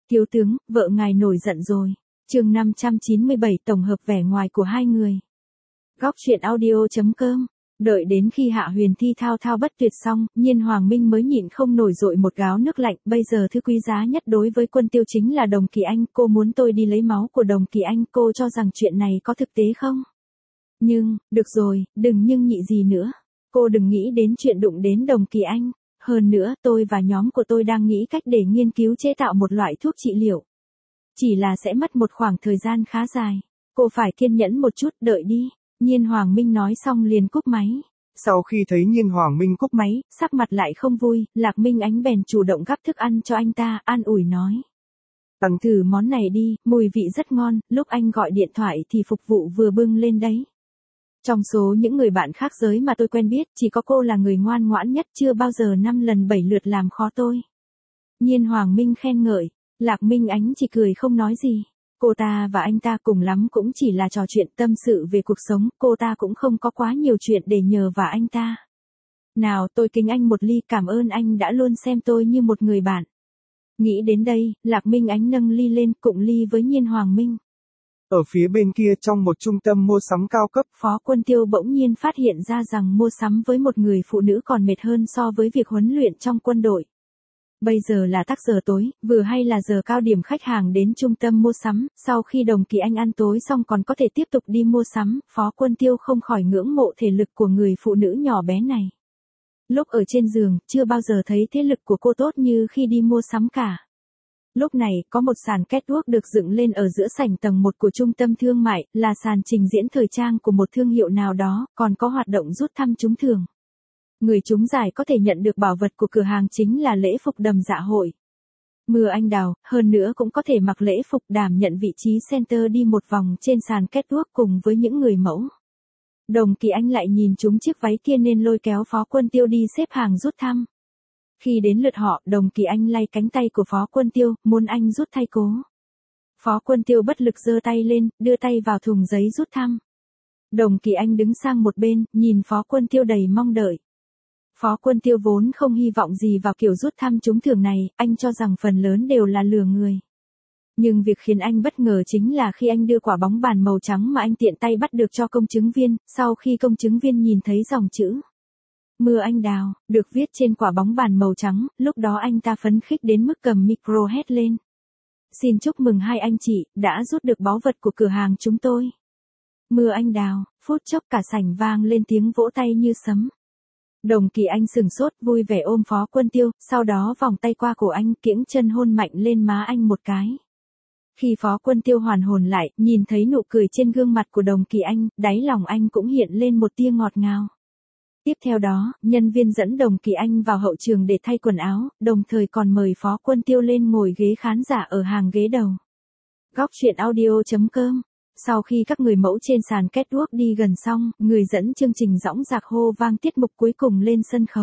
Thiếu tướng, vợ ngài nổi giận rồi. Chương 597 tổng hợp vẻ ngoài của hai người. Góc truyện audio.com. Đợi đến khi Hạ Huyền Thi thao thao bất tuyệt xong, Nhiên Hoàng Minh mới nhịn không nổi dội một gáo nước lạnh. Bây giờ thứ quý giá nhất đối với Quân Tiêu chính là Đồng Kỳ Anh. Cô muốn tôi đi lấy máu của Đồng Kỳ Anh. Cô cho rằng chuyện này có thực tế không? Nhưng, được rồi, đừng nhưng nhị gì nữa. Cô đừng nghĩ đến chuyện đụng đến Đồng Kỳ Anh. Hơn nữa, tôi và nhóm của tôi đang nghĩ cách để nghiên cứu chế tạo một loại thuốc trị liệu. Chỉ là sẽ mất một khoảng thời gian khá dài. Cô phải kiên nhẫn một chút, đợi đi. Nhiên Hoàng Minh nói xong liền cúp máy. Sau khi thấy Nhiên Hoàng Minh cúp máy, sắc mặt lại không vui, Lạc Minh Ánh bèn chủ động gắp thức ăn cho anh ta, an ủi nói. Ăn thử món này đi, mùi vị rất ngon, lúc anh gọi điện thoại thì phục vụ vừa bưng lên đấy. Trong số những người bạn khác giới mà tôi quen biết, chỉ có cô là người ngoan ngoãn nhất, chưa bao giờ 5 lần 7 lượt làm khó tôi. Nhiên Hoàng Minh khen ngợi, Lạc Minh Ánh chỉ cười không nói gì. Cô ta và anh ta cùng lắm cũng chỉ là trò chuyện tâm sự về cuộc sống, cô ta cũng không có quá nhiều chuyện để nhờ vào anh ta. Nào, tôi kính anh một ly, cảm ơn anh đã luôn xem tôi như một người bạn. Nghĩ đến đây, Lạc Minh Ánh nâng ly lên, cụng ly với Nhiên Hoàng Minh. Ở phía bên kia trong một trung tâm mua sắm cao cấp, Phó Quân Tiêu bỗng nhiên phát hiện ra rằng mua sắm với một người phụ nữ còn mệt hơn so với việc huấn luyện trong quân đội. Bây giờ là tắc giờ tối, vừa hay là giờ cao điểm khách hàng đến trung tâm mua sắm, sau khi Đồng Kỳ Anh ăn tối xong còn có thể tiếp tục đi mua sắm, Phó Quân Tiêu không khỏi ngưỡng mộ thể lực của người phụ nữ nhỏ bé này. Lúc ở trên giường, chưa bao giờ thấy thế lực của cô tốt như khi đi mua sắm cả. Lúc này, có một sàn catwalk được dựng lên ở giữa sảnh tầng 1 của trung tâm thương mại, là sàn trình diễn thời trang của một thương hiệu nào đó, còn có hoạt động rút thăm trúng thưởng. Người trúng giải có thể nhận được bảo vật của cửa hàng chính là lễ phục đầm dạ hội. Mưa anh đào, hơn nữa cũng có thể mặc lễ phục đảm nhận vị trí center đi một vòng trên sàn catwalk cùng với những người mẫu. Đồng Kỳ Anh lại nhìn trúng chiếc váy kia nên lôi kéo Phó Quân Tiêu đi xếp hàng rút thăm. Khi đến lượt họ, Đồng Kỳ Anh lay cánh tay của Phó Quân Tiêu, muốn anh rút thay cố. Phó Quân Tiêu bất lực giơ tay lên, đưa tay vào thùng giấy rút thăm. Đồng Kỳ Anh đứng sang một bên, nhìn Phó Quân Tiêu đầy mong đợi. Phó Quân Tiêu vốn không hy vọng gì vào kiểu rút thăm trúng thưởng này, anh cho rằng phần lớn đều là lừa người. Nhưng việc khiến anh bất ngờ chính là khi anh đưa quả bóng bàn màu trắng mà anh tiện tay bắt được cho công chứng viên, sau khi công chứng viên nhìn thấy dòng chữ Mưa anh đào, được viết trên quả bóng bàn màu trắng, lúc đó anh ta phấn khích đến mức cầm micro hét lên. Xin chúc mừng hai anh chị, đã rút được báu vật của cửa hàng chúng tôi. Mưa anh đào, phút chốc cả sảnh vang lên tiếng vỗ tay như sấm. Đồng Kỳ Anh sừng sốt vui vẻ ôm Phó Quân Tiêu, sau đó vòng tay qua cổ anh kiễng chân hôn mạnh lên má anh một cái. Khi Phó Quân Tiêu hoàn hồn lại, nhìn thấy nụ cười trên gương mặt của Đồng Kỳ Anh, đáy lòng anh cũng hiện lên một tia ngọt ngào. Tiếp theo đó, nhân viên dẫn Đồng Kỳ Anh vào hậu trường để thay quần áo, đồng thời còn mời Phó Quân Tiêu lên ngồi ghế khán giả ở hàng ghế đầu. Góc truyện audio.com. Sau khi các người mẫu trên sàn catwalk đi gần xong, người dẫn chương trình dõng dạc hô vang tiết mục cuối cùng lên sân khấu.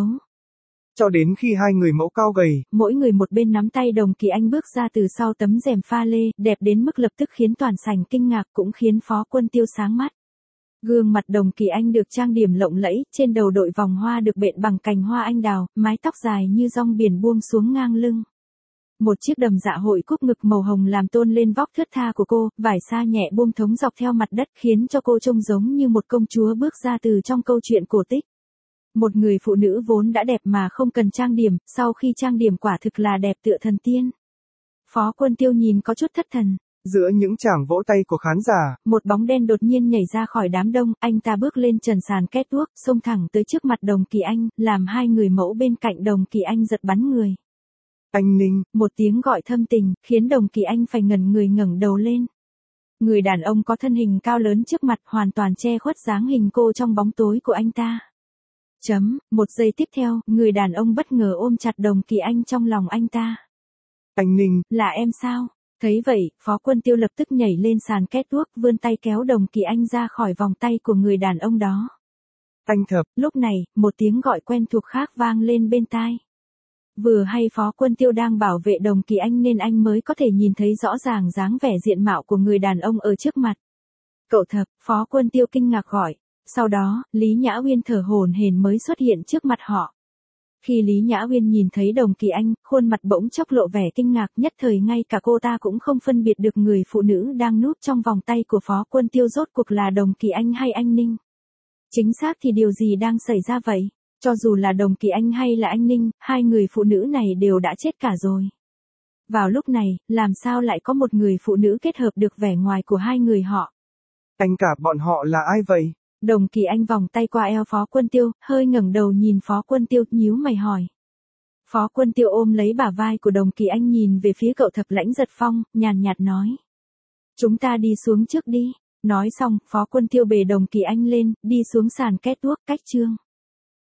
Cho đến khi hai người mẫu cao gầy, mỗi người một bên nắm tay Đồng Kỳ Anh bước ra từ sau tấm rèm pha lê, đẹp đến mức lập tức khiến toàn sảnh kinh ngạc cũng khiến Phó Quân Tiêu sáng mắt. Gương mặt Đồng Kỳ Anh được trang điểm lộng lẫy, trên đầu đội vòng hoa được bện bằng cành hoa anh đào, mái tóc dài như dong biển buông xuống ngang lưng. Một chiếc đầm dạ hội cúc ngực màu hồng làm tôn lên vóc thướt tha của cô, vải sa nhẹ buông thống dọc theo mặt đất khiến cho cô trông giống như một công chúa bước ra từ trong câu chuyện cổ tích. Một người phụ nữ vốn đã đẹp mà không cần trang điểm, sau khi trang điểm quả thực là đẹp tựa thần tiên. Phó Quân Tiêu nhìn có chút thất thần. Giữa những tràng vỗ tay của khán giả, một bóng đen đột nhiên nhảy ra khỏi đám đông, anh ta bước lên trần sàn catwalk, xông thẳng tới trước mặt Đồng Kỳ Anh, làm hai người mẫu bên cạnh Đồng Kỳ Anh giật bắn người. Anh Ninh, một tiếng gọi thâm tình, khiến Đồng Kỳ Anh phải ngẩn người ngẩng đầu lên. Người đàn ông có thân hình cao lớn trước mặt hoàn toàn che khuất dáng hình cô trong bóng tối của anh ta. Một giây tiếp theo, người đàn ông bất ngờ ôm chặt Đồng Kỳ Anh trong lòng anh ta. Anh Ninh, là em sao? Thấy vậy, Phó Quân Tiêu lập tức nhảy lên sàn catwalk vươn tay kéo Đồng Kỳ Anh ra khỏi vòng tay của người đàn ông đó. Anh Thập. Lúc này, một tiếng gọi quen thuộc khác vang lên bên tai. Vừa hay Phó Quân Tiêu đang bảo vệ Đồng Kỳ Anh nên anh mới có thể nhìn thấy rõ ràng dáng vẻ diện mạo của người đàn ông ở trước mặt. Cậu Thập, Phó Quân Tiêu kinh ngạc gọi. Sau đó, Lý Nhã Uyên thở hổn hển mới xuất hiện trước mặt họ. Khi Lý Nhã Uyên nhìn thấy Đồng Kỳ Anh, khuôn mặt bỗng chốc lộ vẻ kinh ngạc, nhất thời ngay cả cô ta cũng không phân biệt được người phụ nữ đang núp trong vòng tay của Phó Quân Tiêu rốt cuộc là Đồng Kỳ Anh hay anh Ninh. Chính xác thì điều gì đang xảy ra vậy? Cho dù là Đồng Kỳ Anh hay là anh Ninh, hai người phụ nữ này đều đã chết cả rồi. Vào lúc này, làm sao lại có một người phụ nữ kết hợp được vẻ ngoài của hai người họ? Anh cả bọn họ là ai vậy? Đồng Kỳ Anh vòng tay qua eo Phó Quân Tiêu, hơi ngẩng đầu nhìn Phó Quân Tiêu, nhíu mày hỏi. Phó Quân Tiêu ôm lấy bả vai của Đồng Kỳ Anh nhìn về phía cậu Thập Lãnh Giật Phong, nhàn nhạt nói. Chúng ta đi xuống trước đi. Nói xong, Phó Quân Tiêu bế Đồng Kỳ Anh lên, đi xuống sàn catwalk cách chương.